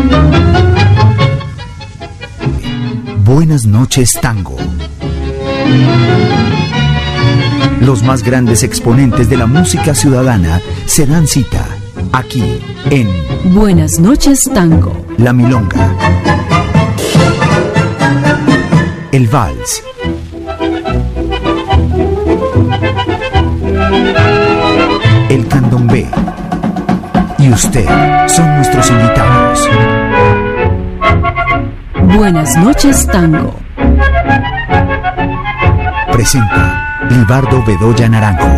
Buenas noches, Tango. Los más grandes exponentes de la música ciudadana se dan cita aquí en Buenas noches, Tango. La Milonga, el Vals, el Candombe y usted son nuestros invitados. Buenas noches, Tango. Presenta Libardo Bedoya Naranjo.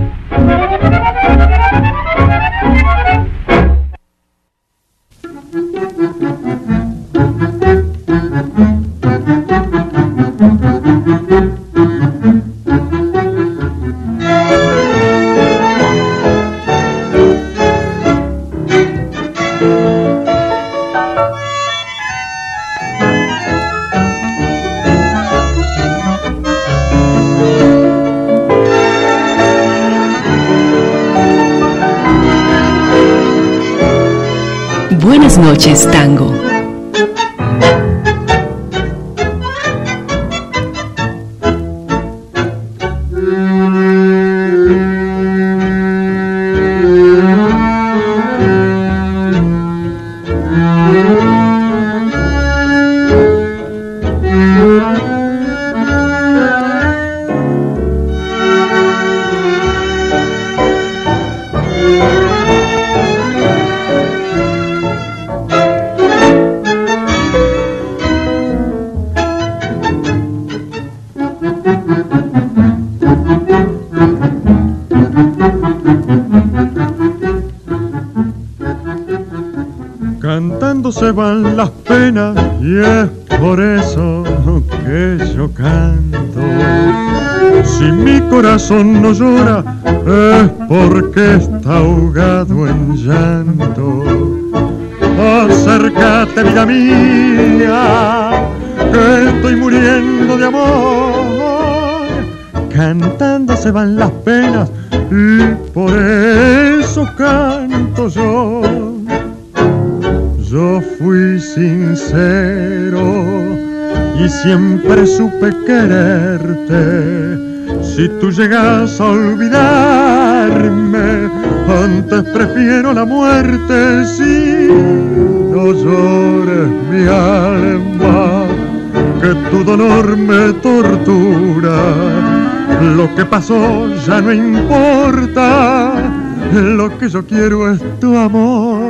Buenas noches, Tango. Cantando se van las penas y es por eso que yo canto. Si mi corazón no llora es porque está ahogado en llanto. Acércate, vida mía, que estoy muriendo de amor. Cantando se van las penas y por eso canto yo. Yo fui sincero y siempre supe quererte. Si tú llegas a olvidarme, antes prefiero la muerte. Si no llores mi alma, que tu dolor me tortura. Lo que pasó ya no importa, lo que yo quiero es tu amor.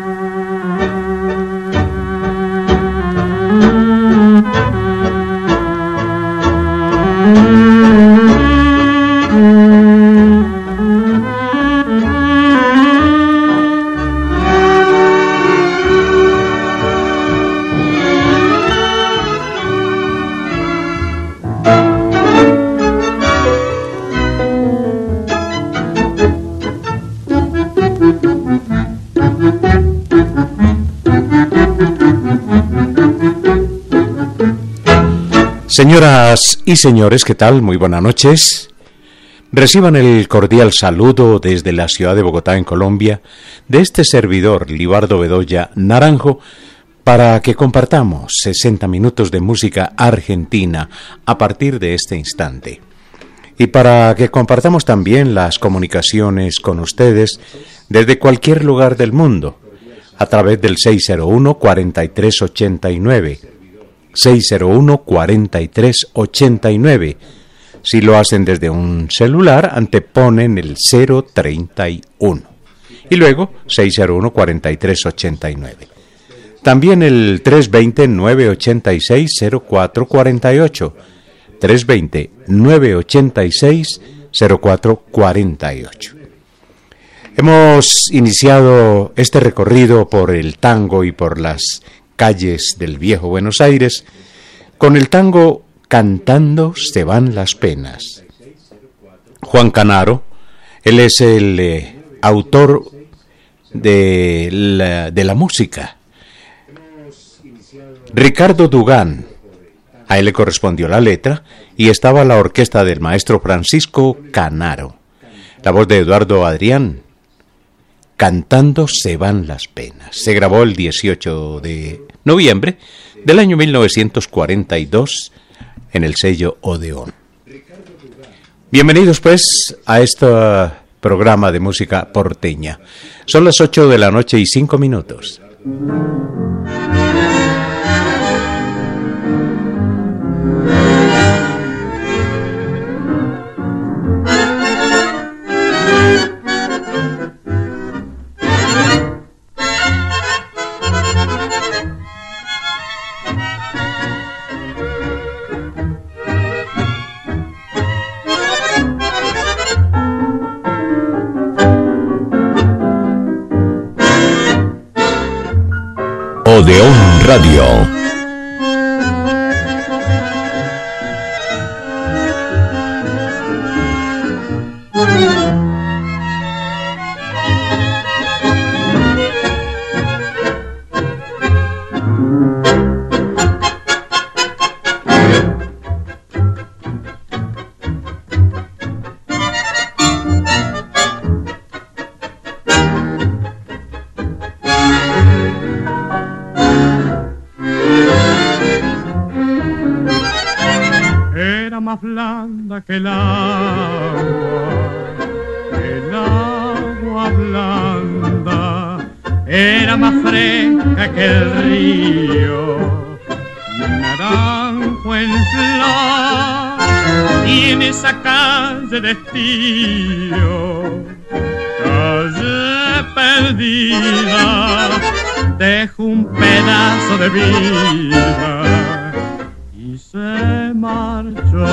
Señoras y señores, ¿qué tal? Muy buenas noches. Reciban el cordial saludo desde la ciudad de Bogotá, en Colombia, de este servidor, Libardo Bedoya Naranjo, para que compartamos 60 minutos de música argentina a partir de este instante. Y para que compartamos también las comunicaciones con ustedes desde cualquier lugar del mundo, a través del 601-4389. 601-4389. Si lo hacen desde un celular, anteponen el 031. Y luego 601-4389. También el 320-986-0448. 320-986-0448. Hemos iniciado este recorrido por el tango y por las calles del viejo Buenos Aires con el tango Cantando se van las penas. Juan Canaro, él es el autor de la música. Ricardo Dugán, a él le correspondió la letra, y estaba la orquesta del maestro Francisco Canaro, la voz de Eduardo Adrián, Cantando se van las penas. Se grabó el 18 de noviembre del año 1942 en el sello Odeón. Bienvenidos pues a este programa de música porteña. Son las 8 de la noche y 5 minutos. Odeón Radio. Que el agua blanda era más fresca que el río, y un naranjo en flor, y en esa calle de estío, calle perdida, dejó un pedazo de vida y se marchó.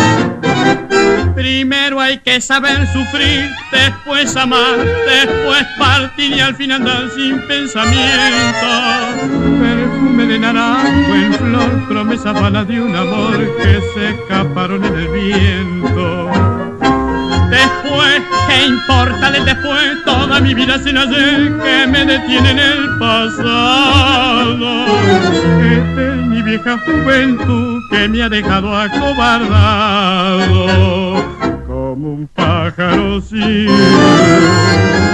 Primero hay que saber sufrir, después amar, después partir y al fin andar sin pensamiento. Perfume de naranjo en flor, promesa vana de un amor que se escaparon en el viento. Después, ¿qué importa del después? Toda mi vida sin ayer que me detiene en el pasado. Esta es mi vieja juventud que me ha dejado acobardado como un pájaro sin luz.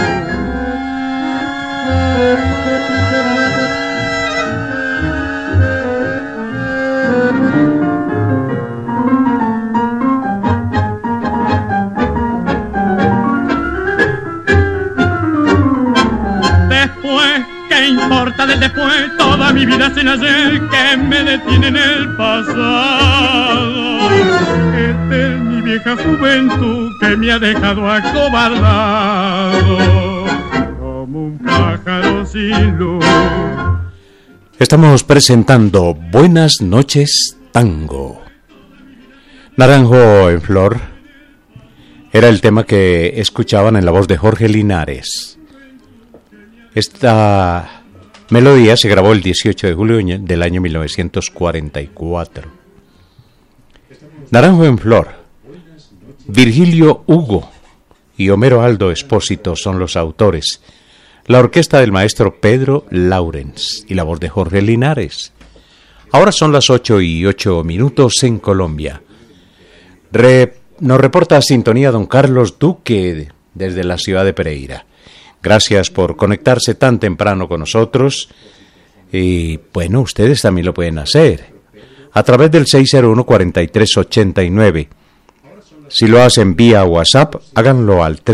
¿Qué importa del después? Toda mi vida sin ayer que me detiene en el pasado. Esta es mi vieja juventud que me ha dejado acobardado como un pájaro sin luz. Estamos presentando Buenas noches, tango. Naranjo en flor era el tema que escuchaban en la voz de Jorge Linares. Esta melodía se grabó el 18 de julio del año 1944. Naranjo en flor, Virgilio Hugo y Homero Aldo Expósito son los autores. La orquesta del maestro Pedro Laurens y la voz de Jorge Linares. Ahora son las 8 y 8 minutos en Colombia. Nos reporta sintonía don Carlos Duque desde la ciudad de Pereira. Gracias por conectarse tan temprano con nosotros. Y bueno, ustedes también lo pueden hacer a través del 601-4389. Si lo hacen vía WhatsApp, háganlo al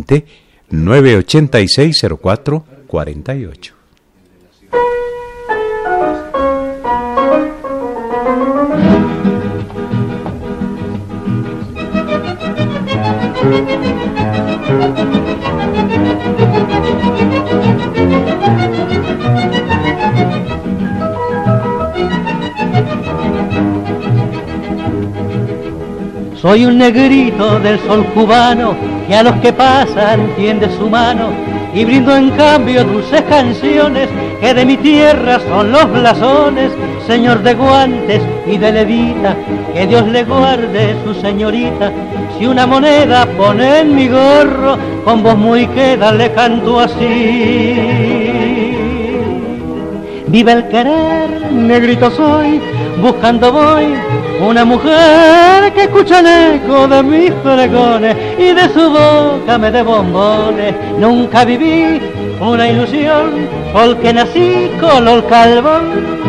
320-986-0448. Soy un negrito del sol cubano que a los que pasan tiende su mano y brindo en cambio dulces canciones que de mi tierra son los blasones. Señor de guantes y de levita, que Dios le guarde su señorita. Si una moneda pone en mi gorro, con voz muy queda le canto así. Vive el querer, negrito soy, buscando voy una mujer que escucha el eco de mis pregones y de su boca me dé bombones. Nunca viví una ilusión porque nací color carbón.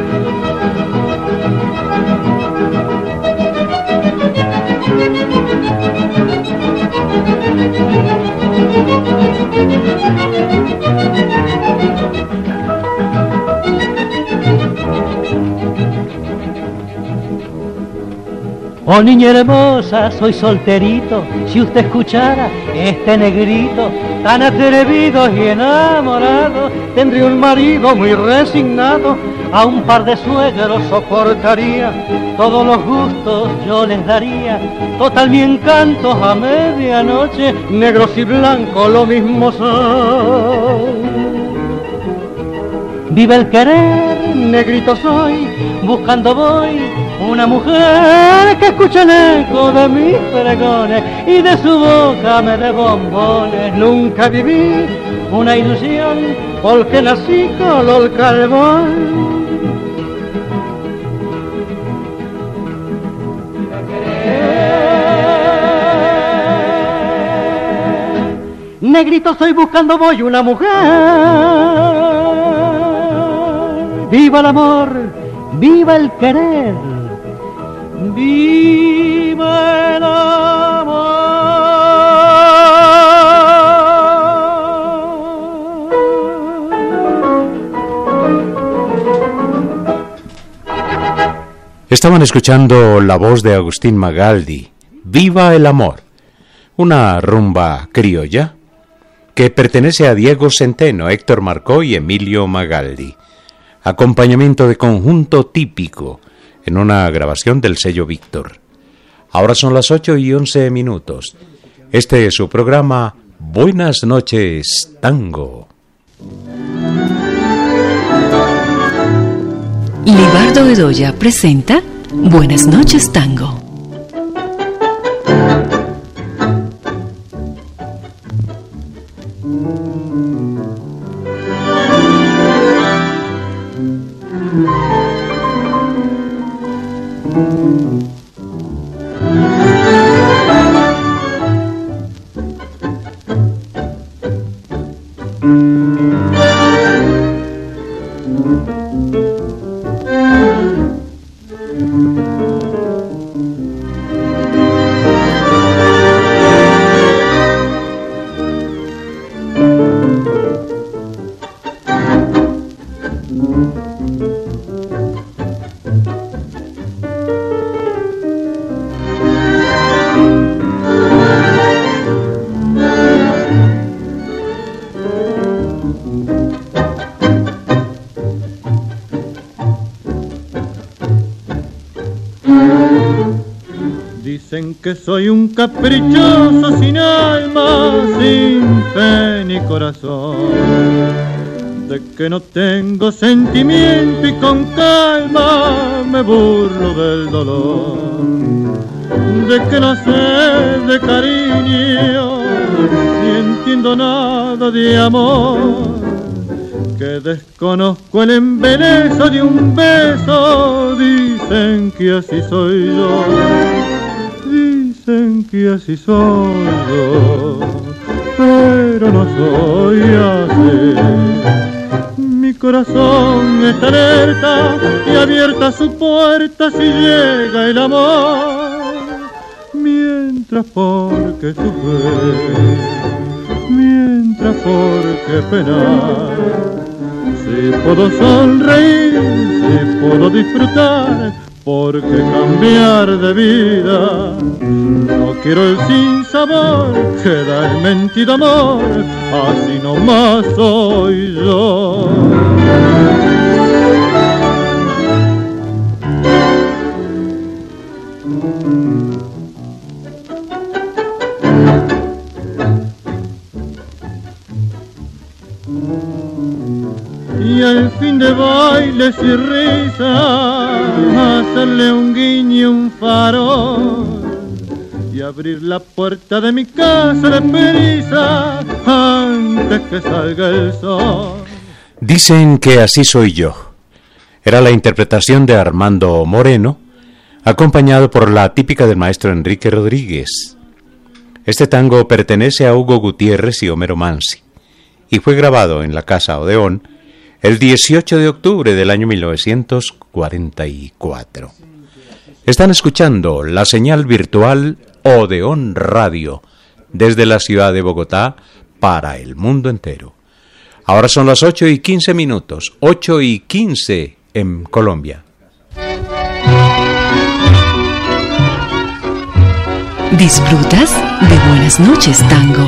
Oh niña hermosa, soy solterito, si usted escuchara este negrito, tan atrevido y enamorado, tendría un marido muy resignado, a un par de suegros soportaría, todos los gustos yo les daría, total mi encanto a medianoche, negros y blancos lo mismo son. Vive el querer, negrito soy, buscando voy una mujer que escuche el eco de mis pregones y de su boca me dé bombones. Nunca viví una ilusión porque nací color carbón. Negrito soy, buscando voy una mujer. Viva el amor, viva el querer, viva el amor. Estaban escuchando la voz de Agustín Magaldi, Viva el amor, una rumba criolla que pertenece a Diego Centeno, Héctor Marcó y Emilio Magaldi. Acompañamiento de conjunto típico en una grabación del sello Víctor. Ahora son las 8:11. Este es su programa Buenas noches, Tango. Libardo Bedoya presenta Buenas noches, Tango. Dicen que soy un caprichoso sin alma, sin fe ni corazón, de que no tengo sentimiento y con calma me burlo del dolor, de que no sé de cariño ni entiendo nada de amor, que desconozco el embeleso de un beso. Dicen que así soy yo, dicen que así soy yo, pero no soy así. Mi corazón está alerta y abierta su puerta si llega el amor, mientras porque sufrir, mientras porque penar. Si puedo sonreír, si puedo disfrutar, porque cambiar de vida. No quiero el sinsabor que da el mentido amor, así nomás soy yo. Y al fin de bailes y risas, hacerle un guiño, un farol, y abrir la puerta de mi casa de prisa antes que salga el sol. Dicen que así soy yo. Era la interpretación de Armando Moreno, acompañado por la típica del maestro Enrique Rodríguez. Este tango pertenece a Hugo Gutiérrez y Homero Mansi y fue grabado en la Casa Odeón el 18 de octubre del año 1944. Están escuchando la señal virtual Odeón Radio desde la ciudad de Bogotá para el mundo entero. Ahora son las 8:15, 8:15 en Colombia. ¿Disfrutas de Buenas noches, Tango?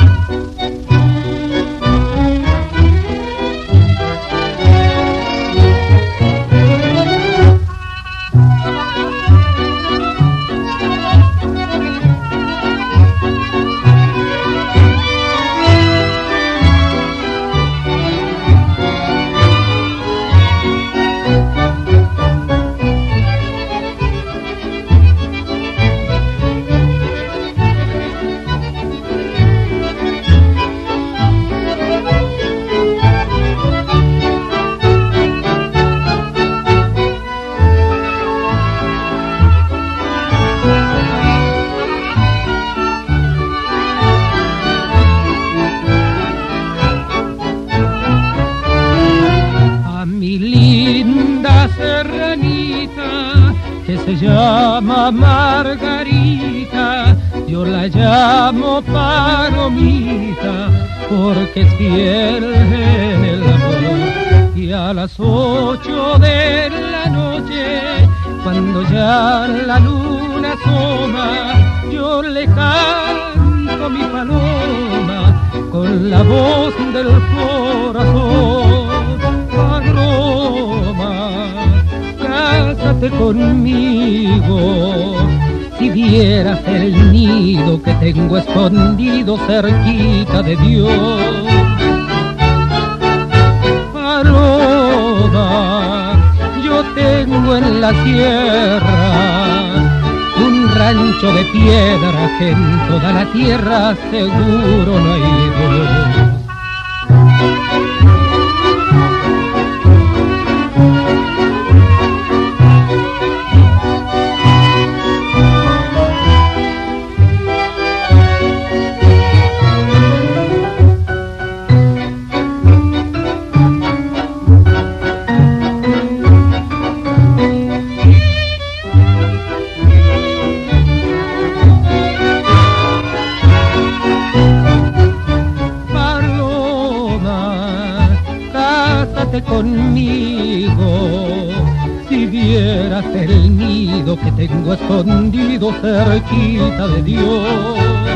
Margarita, yo la llamo Palomita, porque es fiel en el amor. Y a las 8 de la noche, cuando ya la luna asoma, yo le canto mi paloma con la voz del corazón. Paloma, cásate conmigo, si vieras el nido que tengo escondido cerquita de Dios. Paloma, yo tengo en la sierra un rancho de piedra que en toda la tierra seguro no hay dolor. Conmigo, si vieras el nido que tengo escondido cerquita de Dios.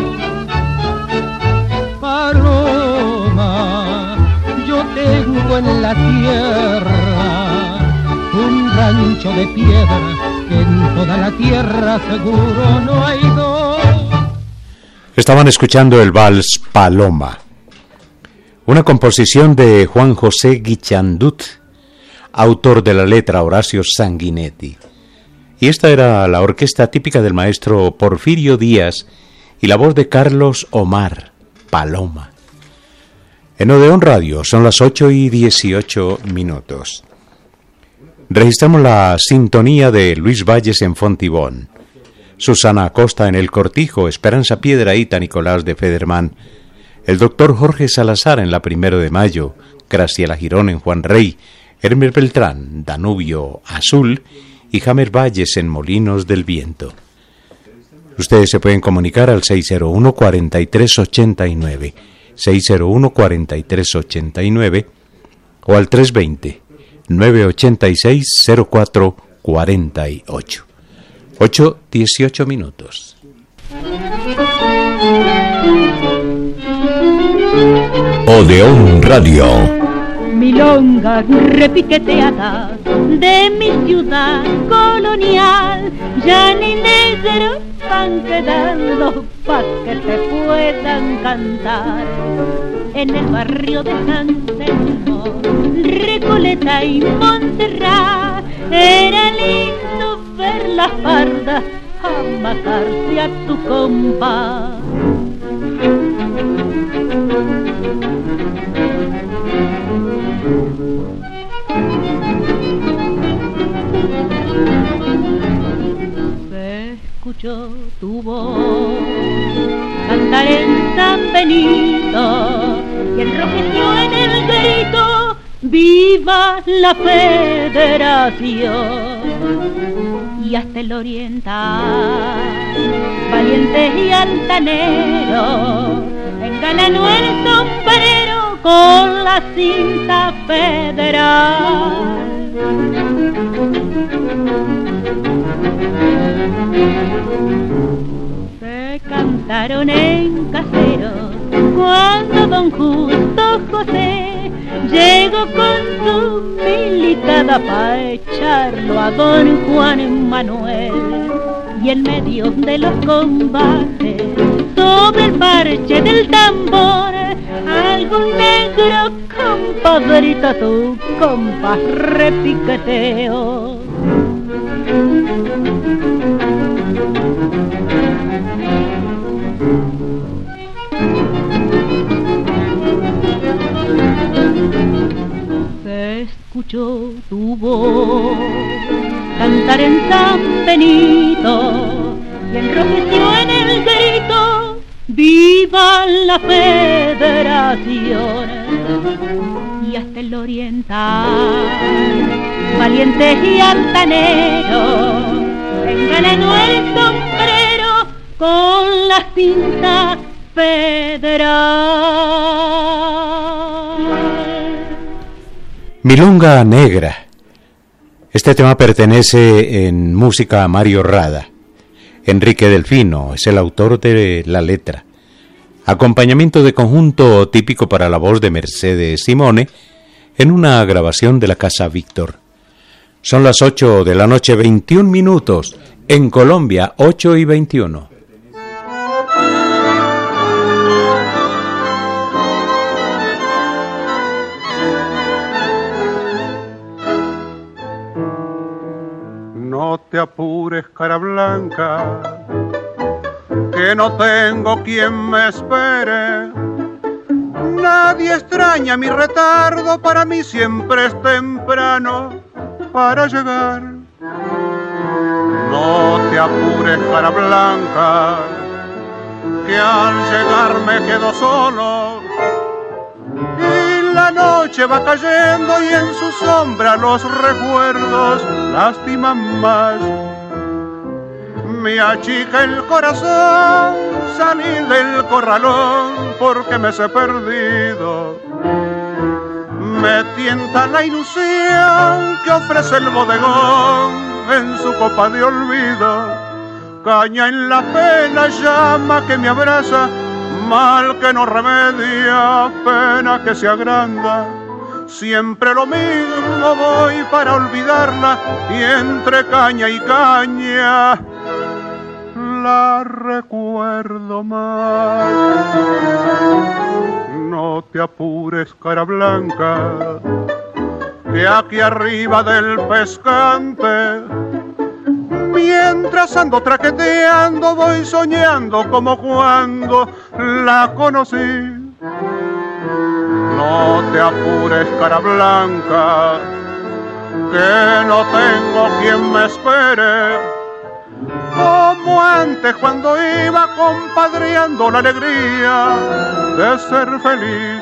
Paloma, yo tengo en la tierra un rancho de piedra que en toda la tierra seguro no hay dos. Estaban escuchando el vals Paloma, una composición de Juan José Guichandut, autor de la letra Horacio Sanguinetti. Y esta era la orquesta típica del maestro Porfirio Díaz y la voz de Carlos Omar, Paloma. En Odeón Radio son las 8:18. Registramos la sintonía de Luis Valles en Fontibón, Susana Acosta en El Cortijo, Esperanza Piedrahíta, Nicolás de Federman, el doctor Jorge Salazar en la 1 de Mayo, Graciela Girón en Juan Rey, Hermes Beltrán, Danubio Azul y James Valles en Molinos del Viento. Ustedes se pueden comunicar al 601-4389, 601-4389 o al 320-986-0448. 8:18. Odeón Radio. Milonga repiqueteada de mi ciudad colonial, ya ni negros van quedando pa' que te puedan cantar. En el barrio de San Telmo, Recoleta y Montserrat, era lindo ver las pardas amacarse a tu compás. escuchó tu voz cantar en San Benito y enrojeció en el grito: ¡viva la Federación! Y hasta el oriental, valientes y altaneros, engalanó el sombrero con la cinta federal. Se cantaron en caseros cuando don Justo José llegó con su militada pa' echarlo a don Juan Manuel. Y en medio de los combates, sobre el parche del tambor, algún negro compadrito tu compás repiqueteo. Se escuchó tu voz cantar en San Benito y enrojeció en el grito: ¡viva la Federación! Y hasta el oriental, valientes y altaneros, engalanó el sombrero con la cinta federal. Milonga Negra. Este tema pertenece en música a Mario Rada. Enrique Delfino es el autor de la letra. Acompañamiento de conjunto típico para la voz de Mercedes Simone en una grabación de la Casa Víctor. Son las 8 de la noche, 21 minutos. En Colombia, 8:21. No te apures, cara blanca, que no tengo quien me espere. Nadie extraña mi retardo, para mí siempre es temprano para llegar. No te apures, cara blanca, que al llegar me quedo solo. Y la noche va cayendo y en su sombra los recuerdos lastiman más. Me achica el corazón salir del corralón porque me sé perdido. Me tienta la ilusión que ofrece el bodegón en su copa de olvido. Caña en la pena, llama que me abraza, mal que no remedia, pena que se agranda. Siempre lo mismo voy para olvidarla y entre caña y caña la recuerdo más. No te apures, cara blanca, que aquí arriba del pescante, mientras ando traqueteando, voy soñando como cuando la conocí. No te apures, cara blanca, que no tengo quien me espere, como antes cuando iba compadreando la alegría de ser feliz.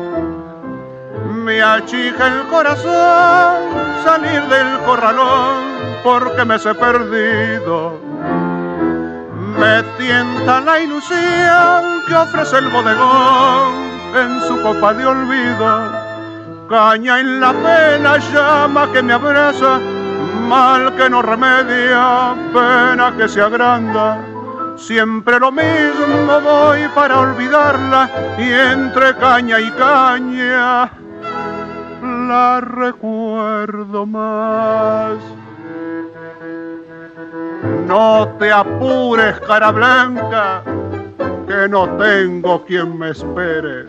Me achica el corazón salir del corralón porque me sé perdido. Me tienta la ilusión que ofrece el bodegón en su copa de olvido. Caña en la pena, llama que me abraza, mal que no remedia, pena que se agranda. Siempre lo mismo voy para olvidarla y entre caña y caña la recuerdo más. No te apures, cara blanca, que no tengo quien me espere.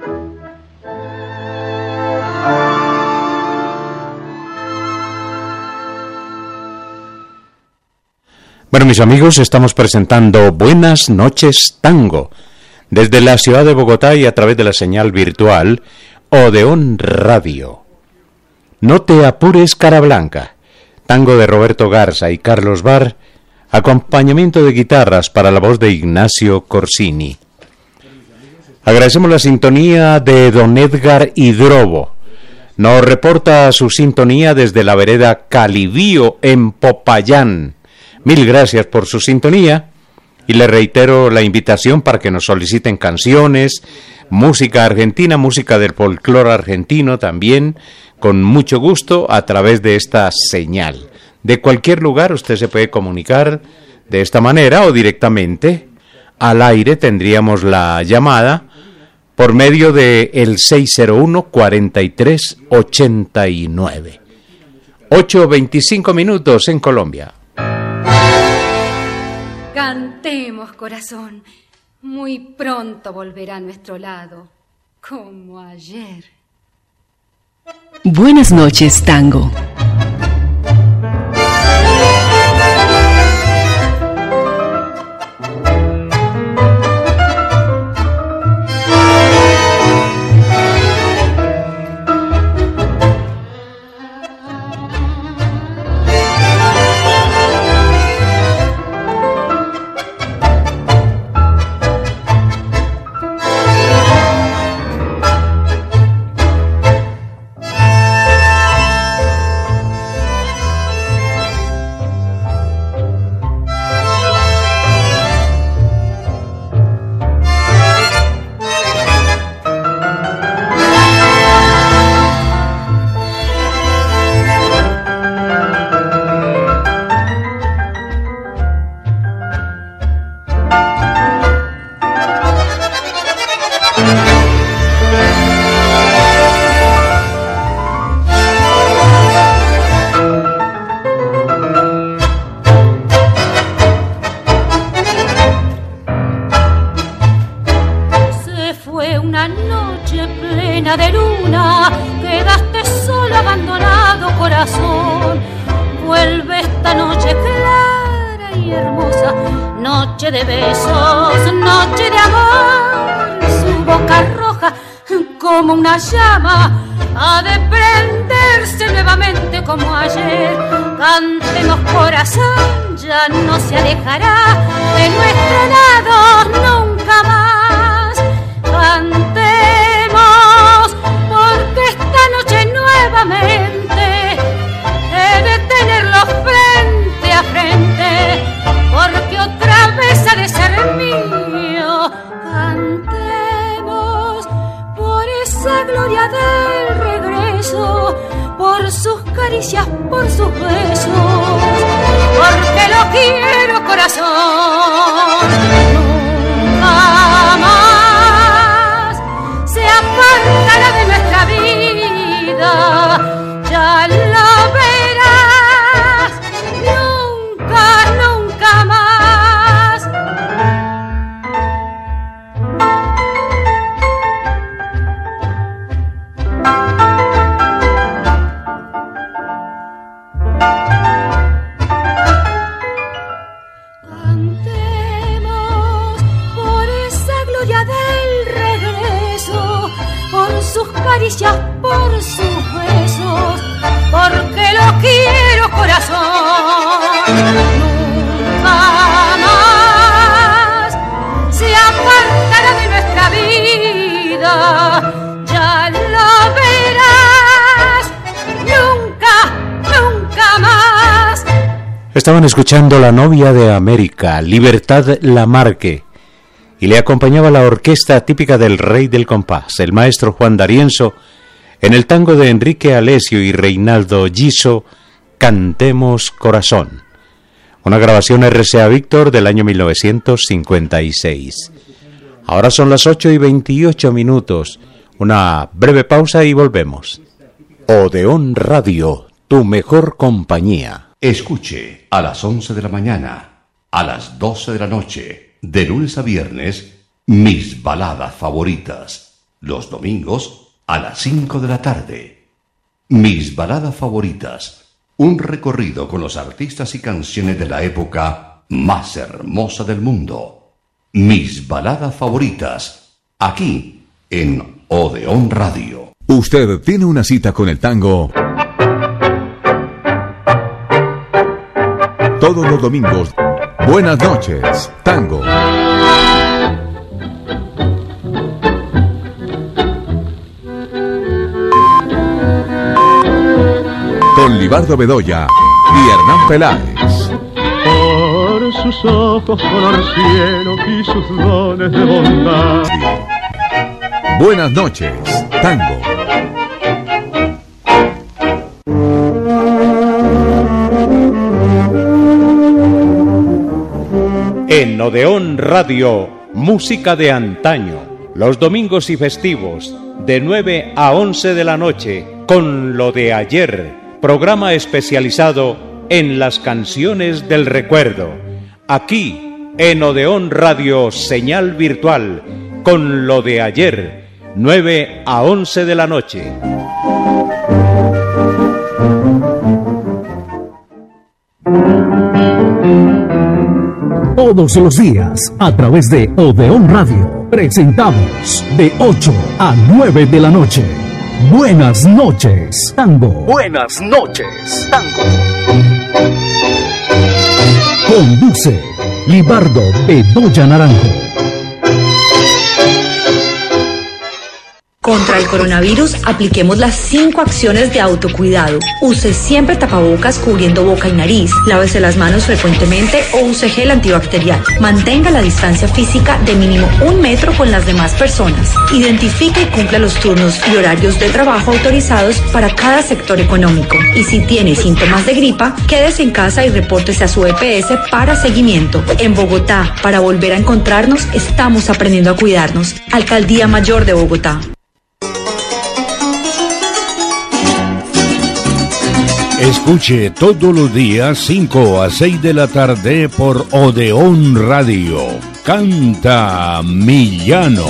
Bueno, mis amigos, estamos presentando Buenas noches Tango desde la ciudad de Bogotá y a través de la señal virtual Odeón Radio. No te apures, cara blanca, tango de Roberto Garza y Carlos Bar, Acompañamiento de guitarras para la voz de Ignacio Corsini. Agradecemos la sintonía de don Edgar Hidrobo. Nos reporta su sintonía desde la vereda Calibío en Popayán. Mil gracias por su sintonía y le reitero la invitación para que nos soliciten canciones, música argentina, música del folclore argentino también, con mucho gusto a través de esta señal. De cualquier lugar usted se puede comunicar de esta manera o directamente al aire tendríamos la llamada por medio de el 601-4389. 8:25 minutos en Colombia. Cantemos, corazón. Muy pronto volverá a nuestro lado, como ayer. Buenas noches, tango. Estaban escuchando La novia de América, Libertad Lamarque, y le acompañaba la orquesta típica del Rey del Compás, el maestro Juan D'Arienzo, en el tango de Enrique Alesio y Reinaldo Giso, Cantemos Corazón, una grabación RCA Víctor del año 1956. Ahora son las 8:28 minutos, una breve pausa y volvemos. Odeón Radio, tu mejor compañía. Escuche a las 11 de la mañana, a las 12 de la noche, de lunes a viernes, mis baladas favoritas. Los domingos a las 5 de la tarde. Mis baladas favoritas. Un recorrido con los artistas y canciones de la época más hermosa del mundo. Mis baladas favoritas. Aquí en Odeón Radio. Usted tiene una cita con el tango todos los domingos Buenas noches, tango. Con Libardo Bedoya y Hernán Peláez. Por sus ojos color cielo y sus dones de bondad. Buenas noches, tango. En Odeón Radio, música de antaño. Los domingos y festivos, de 9 a 11 de la noche, con Lo de Ayer, programa especializado en las canciones del recuerdo. Aquí, en Odeón Radio, señal virtual, con Lo de Ayer, 9 a 11 de la noche. Todos los días, a través de Odeón Radio, presentamos de 8 a 9 de la noche. Buenas noches, tango. Buenas noches, tango. Conduce Libardo Bedoya Naranjo. Contra el coronavirus, apliquemos las 5 acciones de autocuidado. Use siempre tapabocas cubriendo boca y nariz. Lávese las manos frecuentemente o use gel antibacterial. Mantenga la distancia física de mínimo 1 metro con las demás personas. Identifique y cumpla los turnos y horarios de trabajo autorizados para cada sector económico. Y si tiene síntomas de gripa, quédese en casa y repórtese a su EPS para seguimiento. En Bogotá, para volver a encontrarnos, estamos aprendiendo a cuidarnos. Alcaldía Mayor de Bogotá. Escuche todos los días 5 a 6 de la tarde por Odeón Radio. Canta Millano.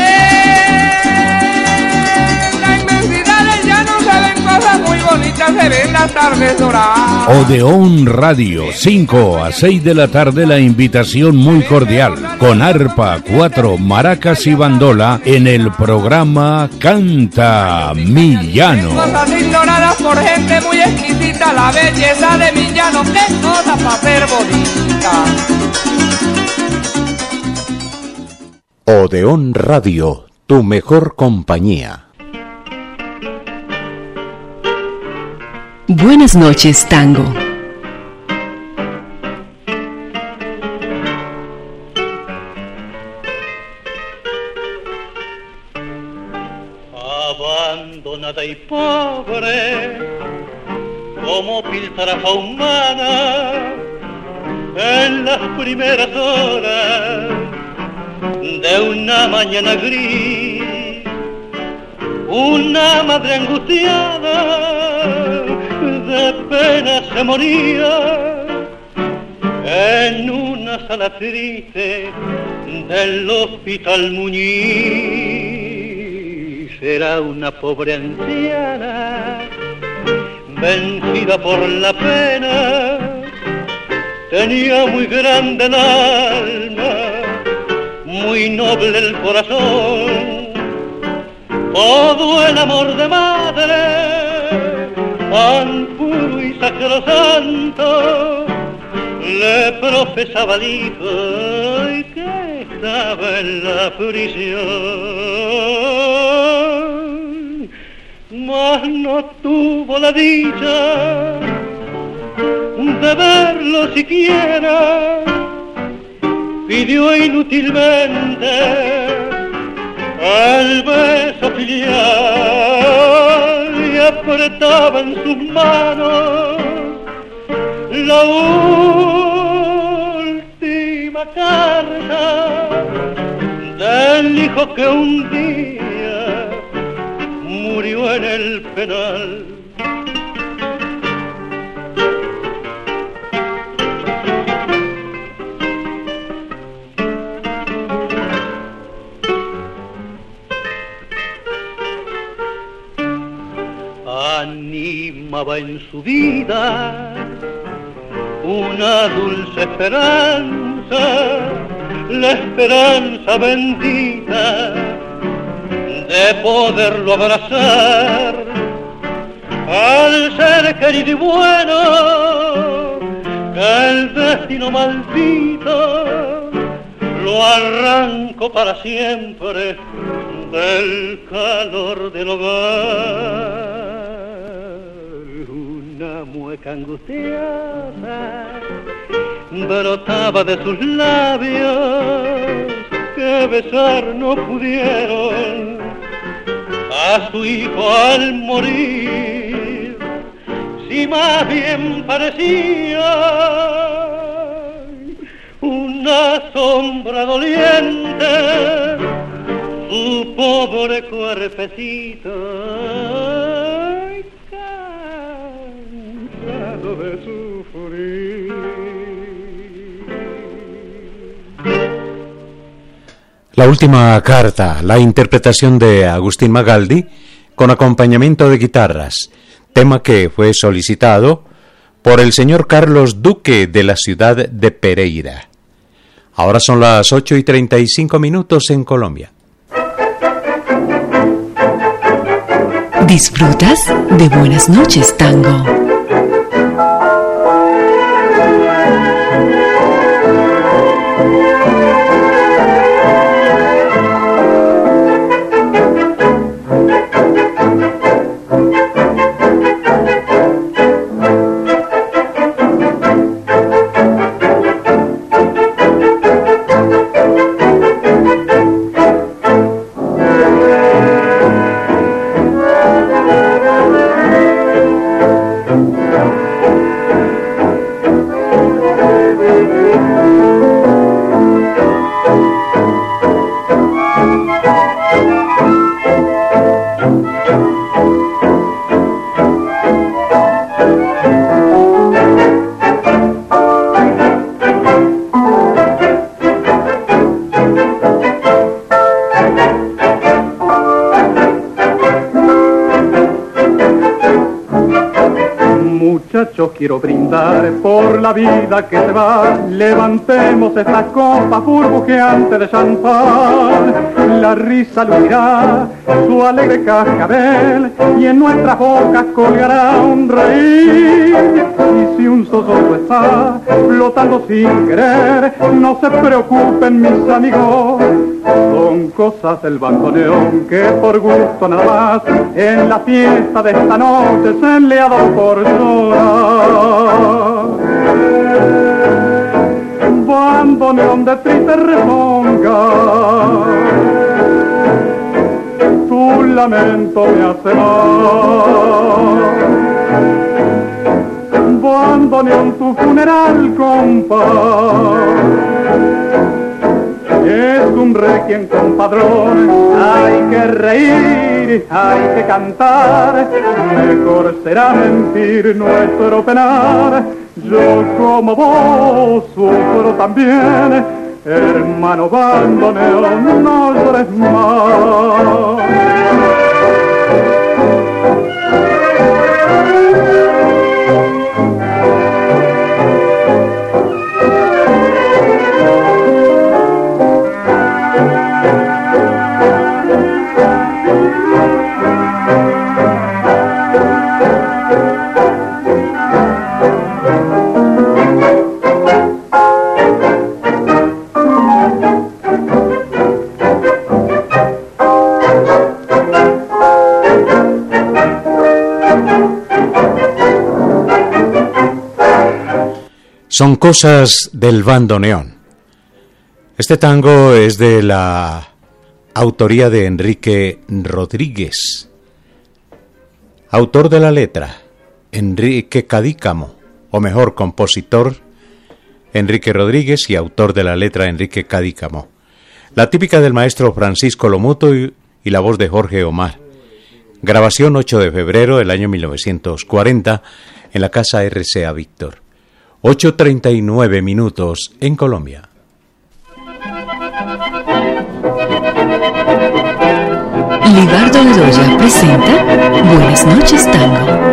La inmensidad del llano se ven cosas muy bonitas, se ven las tardes doradas. Odeón Radio, 5 a 6 de la tarde, la invitación muy cordial. Con arpa, 4 maracas y bandola en el programa Canta Millano. Cosas ignoradas por gente muy exquisita, la belleza de Millano, qué cosa para ser bonita. Odeón Radio, tu mejor compañía. Buenas noches, tango. Abandonada y pobre, como piltrafa humana, en las primeras horas de una mañana gris, una madre angustiada de pena se moría en una sala triste del Hospital Muñiz. Era una pobre anciana vencida por la pena, tenía muy grande el alma, muy noble el corazón, todo el amor de madre, tan puro y sacrosanto, le profesaba al hijo y que estaba en la prisión, mas no tuvo la dicha de verlo siquiera, pidió inútilmente el beso filial y apretaba en sus manos la última carta del hijo que un día murió en el penal. Animaba en su vida una dulce esperanza, la esperanza bendita de poderlo abrazar al ser querido y bueno que el destino maldito lo arranco para siempre del calor del hogar. Una mueca angustiada brotaba de sus labios que besar no pudieron a su hijo al morir, si más bien parecía una sombra doliente su pobre cuerpecito cansado de sufrir. La última carta, la interpretación de Agustín Magaldi con acompañamiento de guitarras, tema que fue solicitado por el señor Carlos Duque de la ciudad de Pereira. Ahora son las 8:35 en Colombia. ¿Disfrutas de Buenas noches, Tango? Quiero brindar por la vida que se va. Levantemos esta copa burbujeante de champán. La risa lucirá su alegre cascabel y en nuestras bocas colgará un reír. Y si un zozobro está flotando sin querer, no se preocupen mis amigos, son cosas del bandoneón que por gusto nada más en la fiesta de esta noche se le ha dado por llorar. Bandoneón de triste rezonga, tu lamento me hace mal. Bandoneón, tu funeral, compás, es un requiem compadrón. Hay que reír, hay que cantar, mejor será mentir nuestro penar. Yo como vos sufro también, hermano bandoneón, no llores más. Son cosas del bandoneón. Este tango es de la autoría de Enrique Rodríguez. Autor de la letra, Enrique Cadícamo, o mejor, compositor, Enrique Rodríguez, y autor de la letra, Enrique Cadícamo. La típica del maestro Francisco Lomuto y la voz de Jorge Omar. Grabación 8 de febrero del año 1940 en la Casa RCA Víctor. 8:39 en Colombia. Libardo Bedoya presenta Buenas noches, Tango.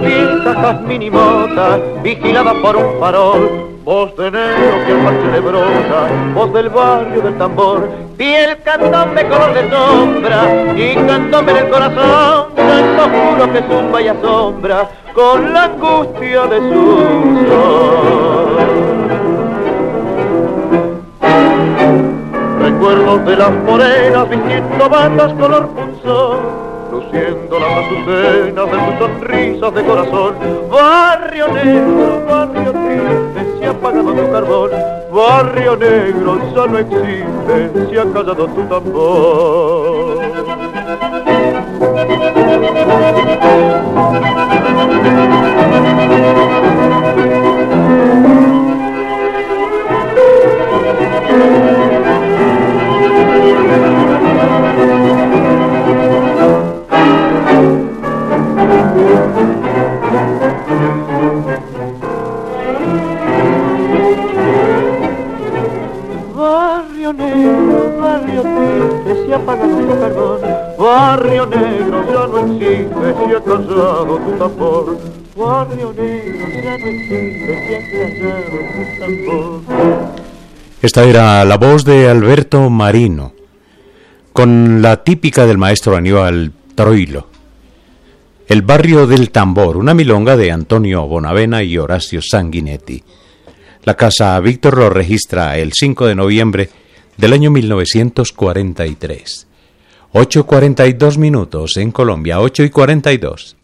pinta, jazmín y mota, vigilada por un farol. Voz de negro que al parche le brota, voz del barrio del tambor, piel candombe color de sombra, y candombe en el corazón, tan oscuro que zumba y asombra, con la angustia de su sol. Recuerdos de las morenas vistiendo bandas color punzón, luciendo las azucenas de tus sonrisas de corazón. Barrio negro, barrio triste, se ha apagado tu carbón. Barrio negro, ya no existe, se ha callado tu tambor. Barrio negro, barrio triste, se ha apagado tu carbón. Barrio negro, ya no existe, se ha callado tu tambor. Barrio negro, ya no existe, se ha callado tu tambor. Esta era la voz de Alberto Marino, con la típica del maestro Aníbal Troilo. El barrio del tambor, una milonga de Antonio Bonavena y Horacio Sanguinetti. La Casa Víctor lo registra el 5 de noviembre del año 1943. 8:42 minutos en Colombia, 8:42.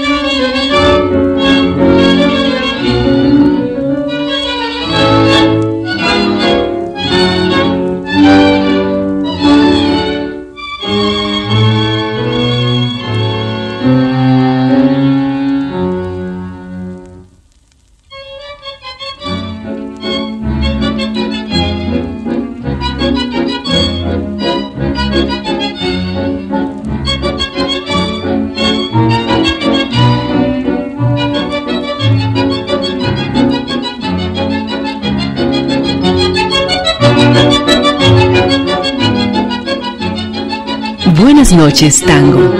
Buenas noches, Tango.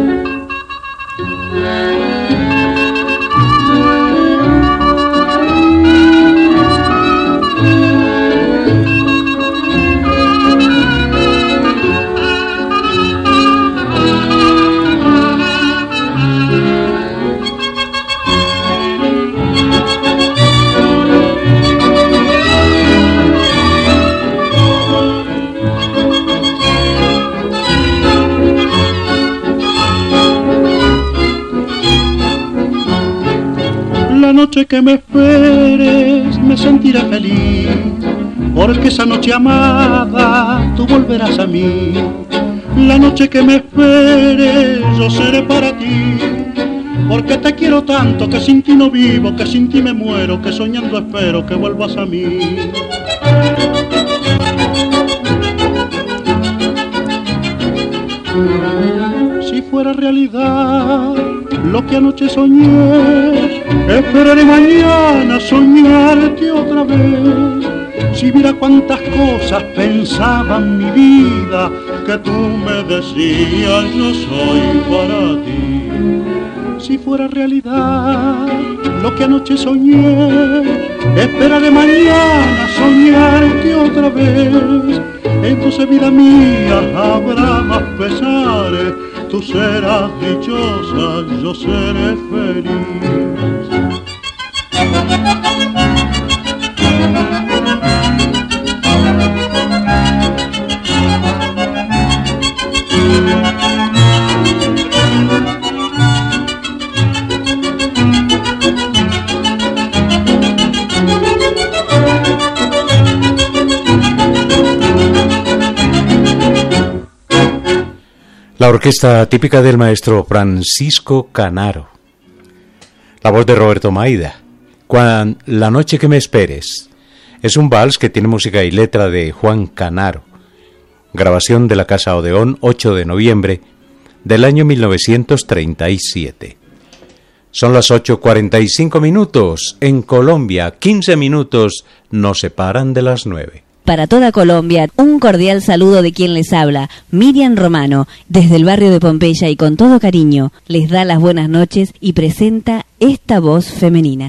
noche que me esperes me sentiré feliz, porque esa noche amada tú volverás a mí. La noche que me esperes yo seré para ti, porque te quiero tanto que sin ti no vivo, que sin ti me muero, que soñando espero que vuelvas a mí. Si fuera realidad lo que anoche soñé, esperaré mañana soñarte otra vez. Si viera cuántas cosas pensaba en mi vida, que tú me decías yo soy para ti. Si fuera realidad lo que anoche soñé, esperaré mañana soñarte otra vez. Entonces, vida mía, habrá más pesares, tú serás dichosa, yo seré feliz. La orquesta típica del maestro Francisco Canaro. La voz de Roberto Maida. La noche que me esperes. Es un vals que tiene música y letra de Juan Canaro. Grabación de la Casa Odeón, 8 de noviembre del año 1937. Son las 8:45 minutos en Colombia. 15 minutos nos separan de las 9. Para toda Colombia, un cordial saludo de quien les habla, Miriam Romano, desde el barrio de Pompeya, y con todo cariño les da las buenas noches y presenta esta voz femenina.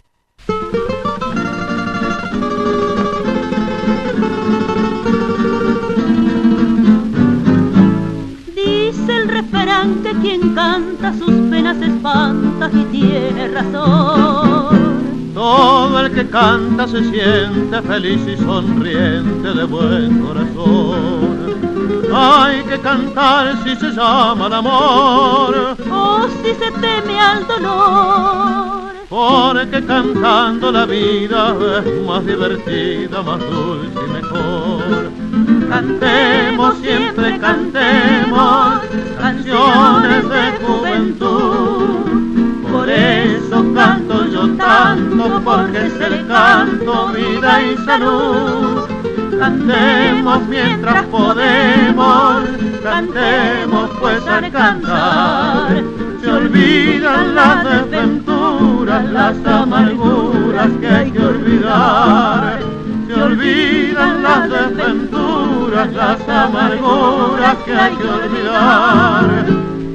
Dice el refrán que quien canta sus penas espanta, y tiene razón. Todo el que canta se siente feliz y sonriente de buen corazón. Hay que cantar si se llama el amor, o si se teme al dolor, porque cantando la vida es más divertida, más dulce y mejor. Cantemos, siempre cantemos canciones de juventud. Por eso canto yo tanto, porque es el canto vida y salud. Cantemos mientras podemos, cantemos pues al cantar se olvidan las desventuras, las amarguras que hay que olvidar. Se olvidan las desventuras, las amarguras que hay que olvidar.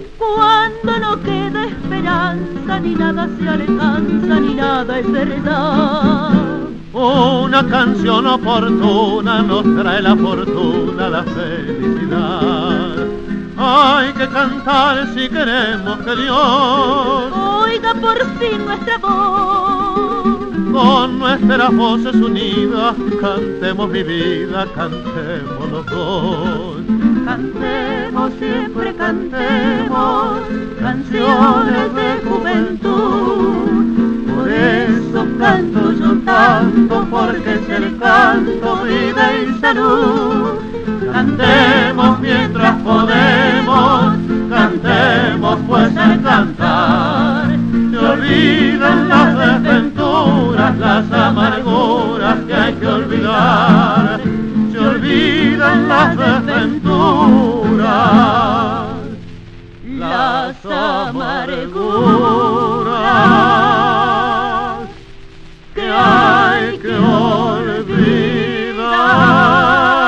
Cuando no queda esperanza, ni nada se alcanza, ni nada es verdad. Una canción oportuna nos trae la fortuna, la felicidad. Hay que cantar si queremos que Dios oiga por fin nuestra voz. Con nuestras voces unidas cantemos mi vida, cantemos los dos. Cantemos, siempre cantemos canciones de juventud. Por eso canto yo tanto, porque es el canto vida y salud. Cantemos mientras podemos, cantemos pues al cantar se olvidan las desventuras, las amarguras que hay que olvidar. Se olvidan las desventuras, las amarguras que hay que olvidar.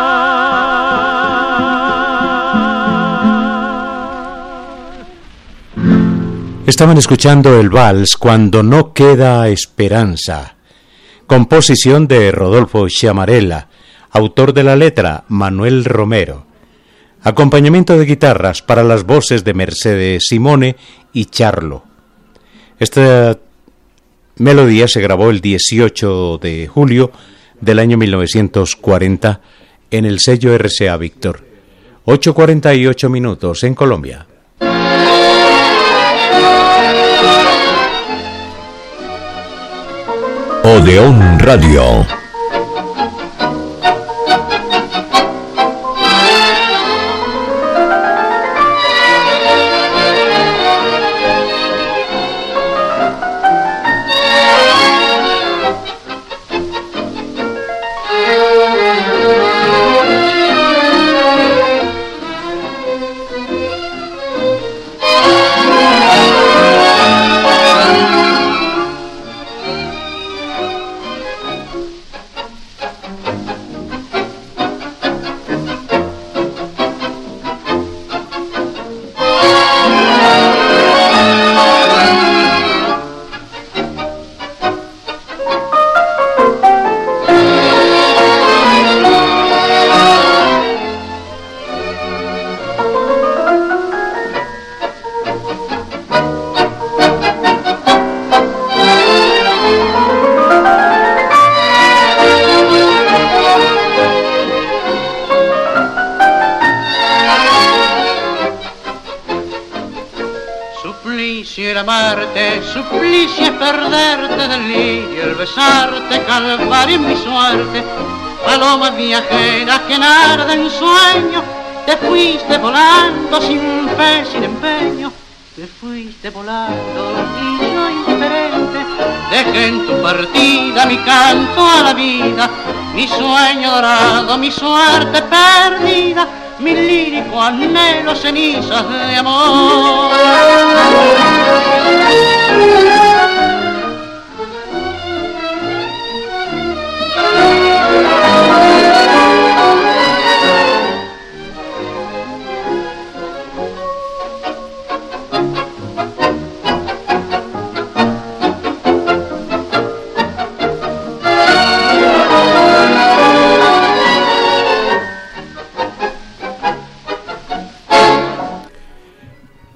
Estaban escuchando el vals Cuando no queda esperanza, composición de Rodolfo Chiamarella, autor de la letra Manuel Romero. Acompañamiento de guitarras para las voces de Mercedes Simone y Charlo. Esta melodía se grabó el 18 de julio del año 1940 en el sello RCA Víctor. 8:48 minutos en Colombia. Odeón Radio. Suplicio es perderte, delirio el besarte, calvario en mi suerte. Paloma viajera que narda en sueño, te fuiste volando sin fe, sin empeño. Te fuiste volando y yo indiferente, dejé en tu partida mi canto a la vida, mi sueño dorado, mi suerte perdida, mi lírico anhelo, cenizas de amor.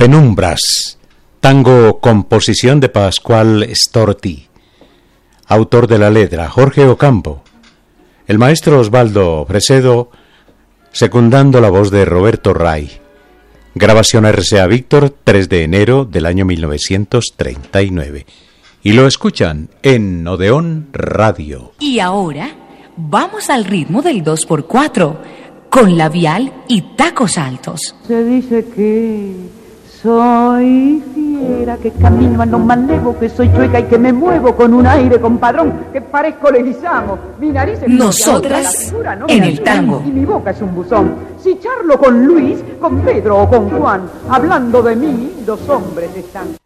Penumbras, tango composición de Pascual Storti. Autor de la letra, Jorge Ocampo. El maestro Osvaldo Fresedo, secundando la voz de Roberto Ray. Grabación RCA Víctor, 3 de enero del año 1939. Y lo escuchan en Odeón Radio. Y ahora, vamos al ritmo del 2x4, con labial y tacos altos. Se dice que soy fiera, que camino a lo malevo, que soy chueca y que me muevo con un aire compadrón, que parezco Leguizamo, mi nariz es nosotras no en el tango. Y mi boca es un buzón. Si charlo con Luis, con Pedro o con Juan, hablando de mí, los hombres están.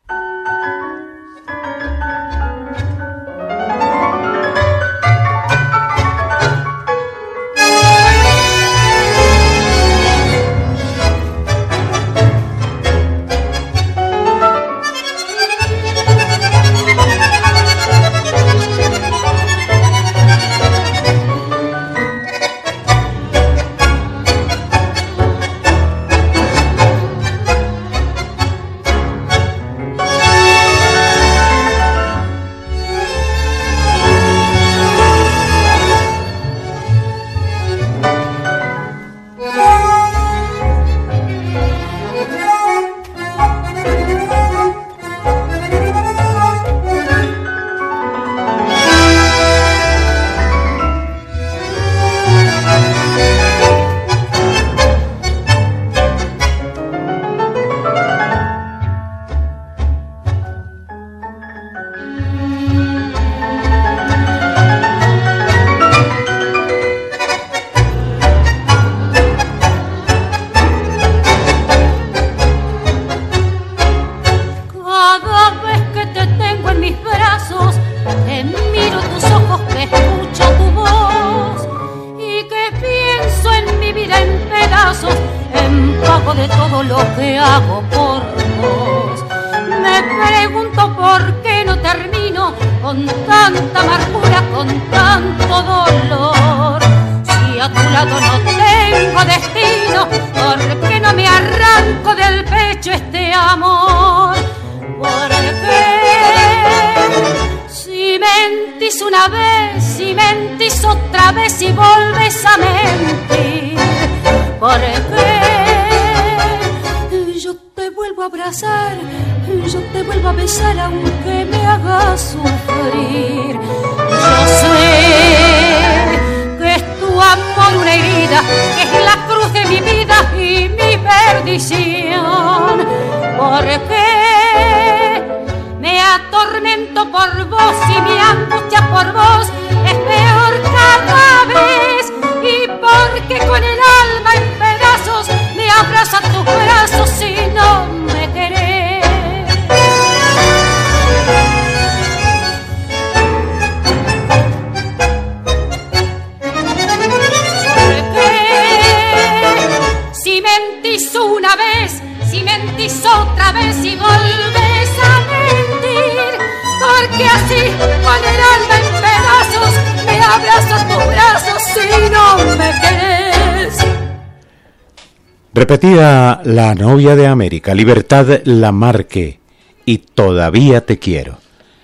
Repetía La novia de América, Libertad Lamarque y Todavía te quiero.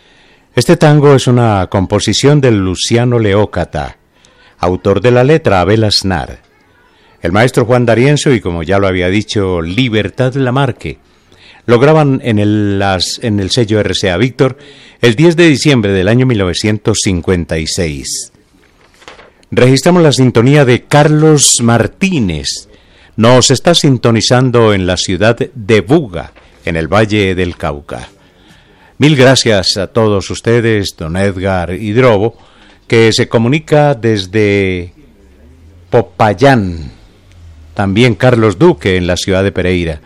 Este tango es una composición de Luciano Leócata, autor de la letra Abel Aznar. El maestro Juan D'Arienzo y, como ya lo había dicho, Libertad Lamarque lo graban en el sello RCA Víctor el 10 de diciembre del año 1956. Registramos la sintonía de Carlos Martínez. Nos está sintonizando en la ciudad de Buga, en el Valle del Cauca. Mil gracias a todos ustedes, don Edgar Hidrobo, que se comunica desde Popayán. También Carlos Duque en la ciudad de Pereira.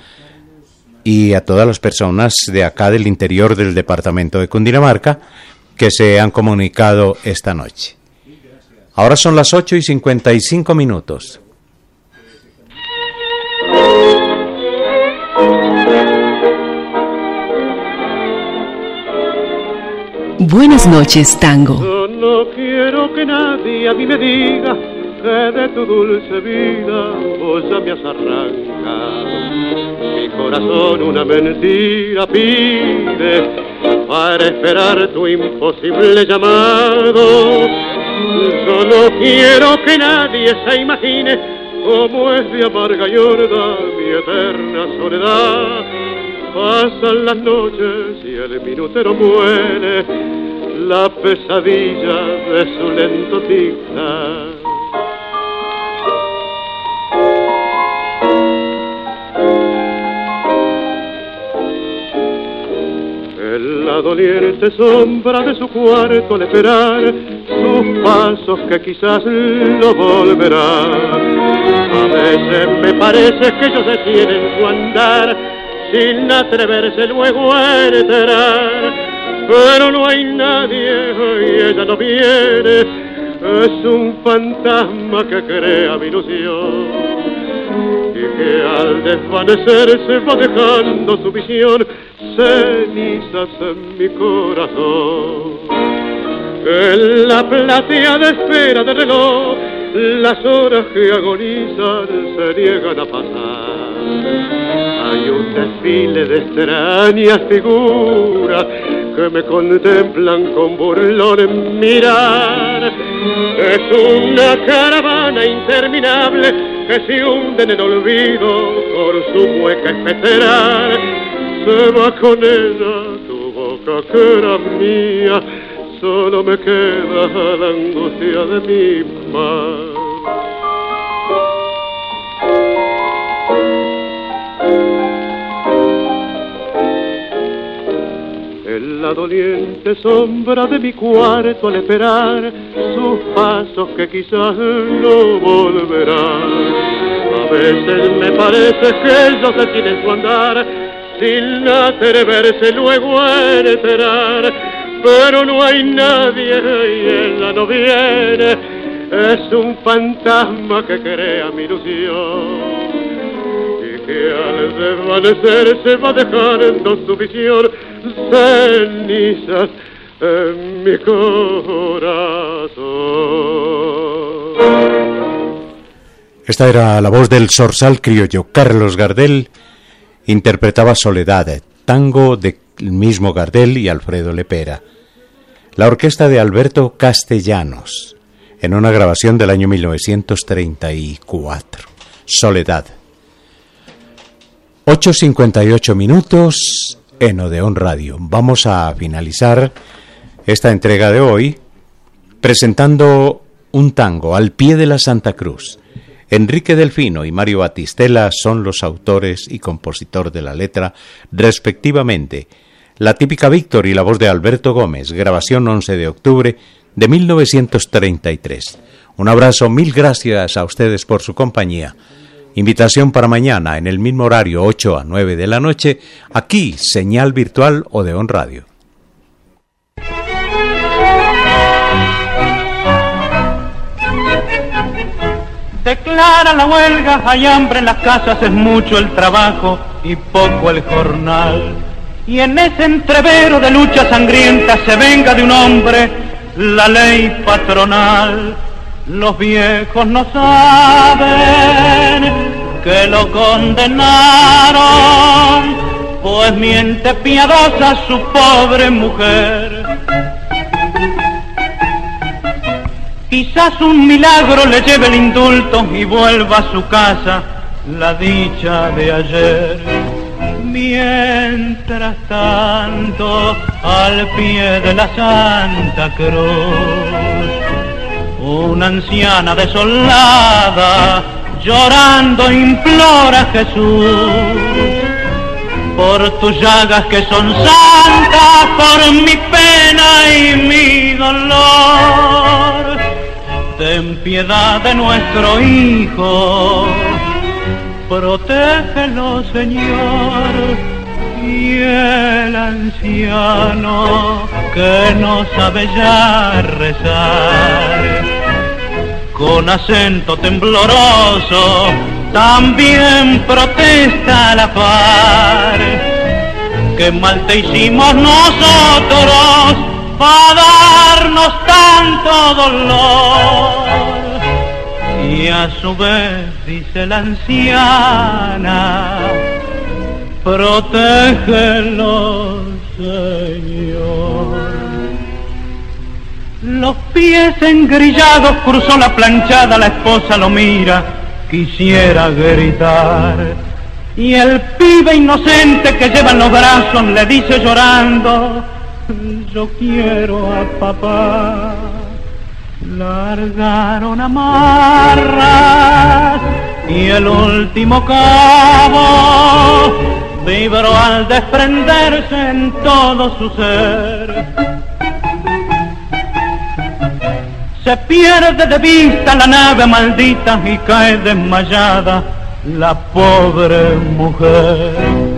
Y a todas las personas de acá del interior del departamento de Cundinamarca que se han comunicado esta noche. Ahora son las 8:55. Buenas noches, tango. Yo no quiero que nadie a mí me diga que de tu dulce vida vos ya me has arrancado. Mi corazón una mentira pide para esperar tu imposible llamado. Yo no quiero que nadie se imagine cómo es de amarga y horda mi eterna soledad. Pasan las noches y el minutero muere, la pesadilla de su lento tic-tac. En la doliente sombra de su cuarto al esperar sus pasos que quizás no volverán. A veces me parece que ellos detienen su andar sin atreverse luego a entrar, pero no hay nadie y ella no viene, es un fantasma que crea mi ilusión y que al desvanecerse va dejando su visión cenizas en mi corazón. En la plateada espera del reloj las horas que agonizan se niegan a pasar. Hay un desfile de extrañas figuras que me contemplan con burlón mirar. Es una caravana interminable que se hunde en el olvido por su hueca espectral. Se va con ella tu boca que era mía, solo me queda la angustia de mi mar. En la doliente sombra de mi cuarto al esperar sus pasos que quizás no volverán. A veces me parece que ellos detienen su andar sin atreverse luego a entrar, pero no hay nadie y ella no viene, es un fantasma que crea mi ilusión y que al desvanecerse va dejando su visión cenizas en mi corazón. Esta era la voz del zorzal criollo. Carlos Gardel interpretaba Soledad, tango del mismo Gardel y Alfredo Lepera. La orquesta de Alberto Castellanos, en una grabación del año 1934. Soledad. 8:58 minutos en Odeón Radio. Vamos a finalizar esta entrega de hoy presentando un tango, Al pie de la Santa Cruz. Enrique Delfino y Mario Batistela son los autores y compositor de la letra, respectivamente. La típica Víctor y la voz de Alberto Gómez, grabación 11 de octubre de 1933. Un abrazo, mil gracias a ustedes por su compañía. Invitación para mañana en el mismo horario, 8 a 9 de la noche, aquí, señal virtual Odeón Radio. Declara la huelga, hay hambre en las casas, es mucho el trabajo y poco el jornal. Y en ese entrevero de lucha sangrienta se venga de un hombre la ley patronal. Los viejos no saben que lo condenaron, pues miente piadosa su pobre mujer. Quizás un milagro le lleve el indulto y vuelva a su casa la dicha de ayer. Mientras tanto, al pie de la Santa Cruz, una anciana desolada llorando implora a Jesús. Por tus llagas que son santas, por mi pena y mi dolor, ten piedad de nuestro hijo, protégelo, Señor. Y el anciano que no sabe ya rezar, con acento tembloroso también protesta a la par. ¿Qué mal te hicimos nosotros para darnos tanto dolor? Y a su vez dice la anciana, protégelo, Señor. Los pies engrillados cruzó la planchada, la esposa lo mira, quisiera gritar. Y el pibe inocente que lleva en los brazos le dice llorando: yo quiero a papá. Largaron amarras y el último cabo vibró al desprenderse en todo su ser. Se pierde de vista la nave maldita y cae desmayada la pobre mujer.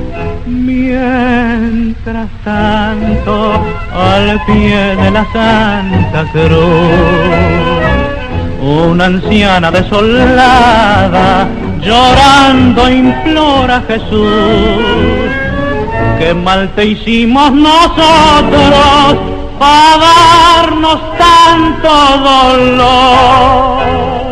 Mientras tanto, al pie de la Santa Cruz, una anciana desolada, llorando implora a Jesús: ¿qué mal te hicimos nosotros para darnos tanto dolor?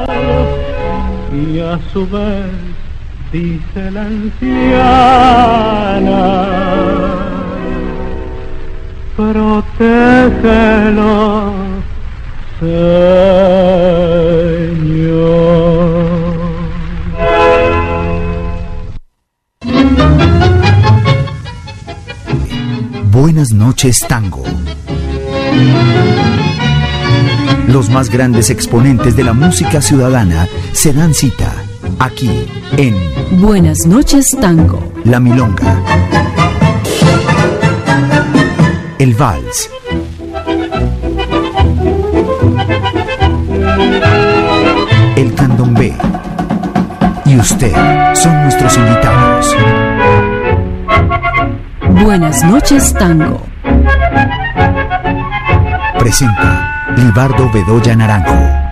Y a su vez dice la anciana: protégelo, Señor. Buenas noches, tango. Los más grandes exponentes de la música ciudadana se dan cita aquí en Buenas noches, tango. La milonga, el vals, el candombe y usted son nuestros invitados. Buenas noches, tango. Presenta Libardo Bedoya Naranjo.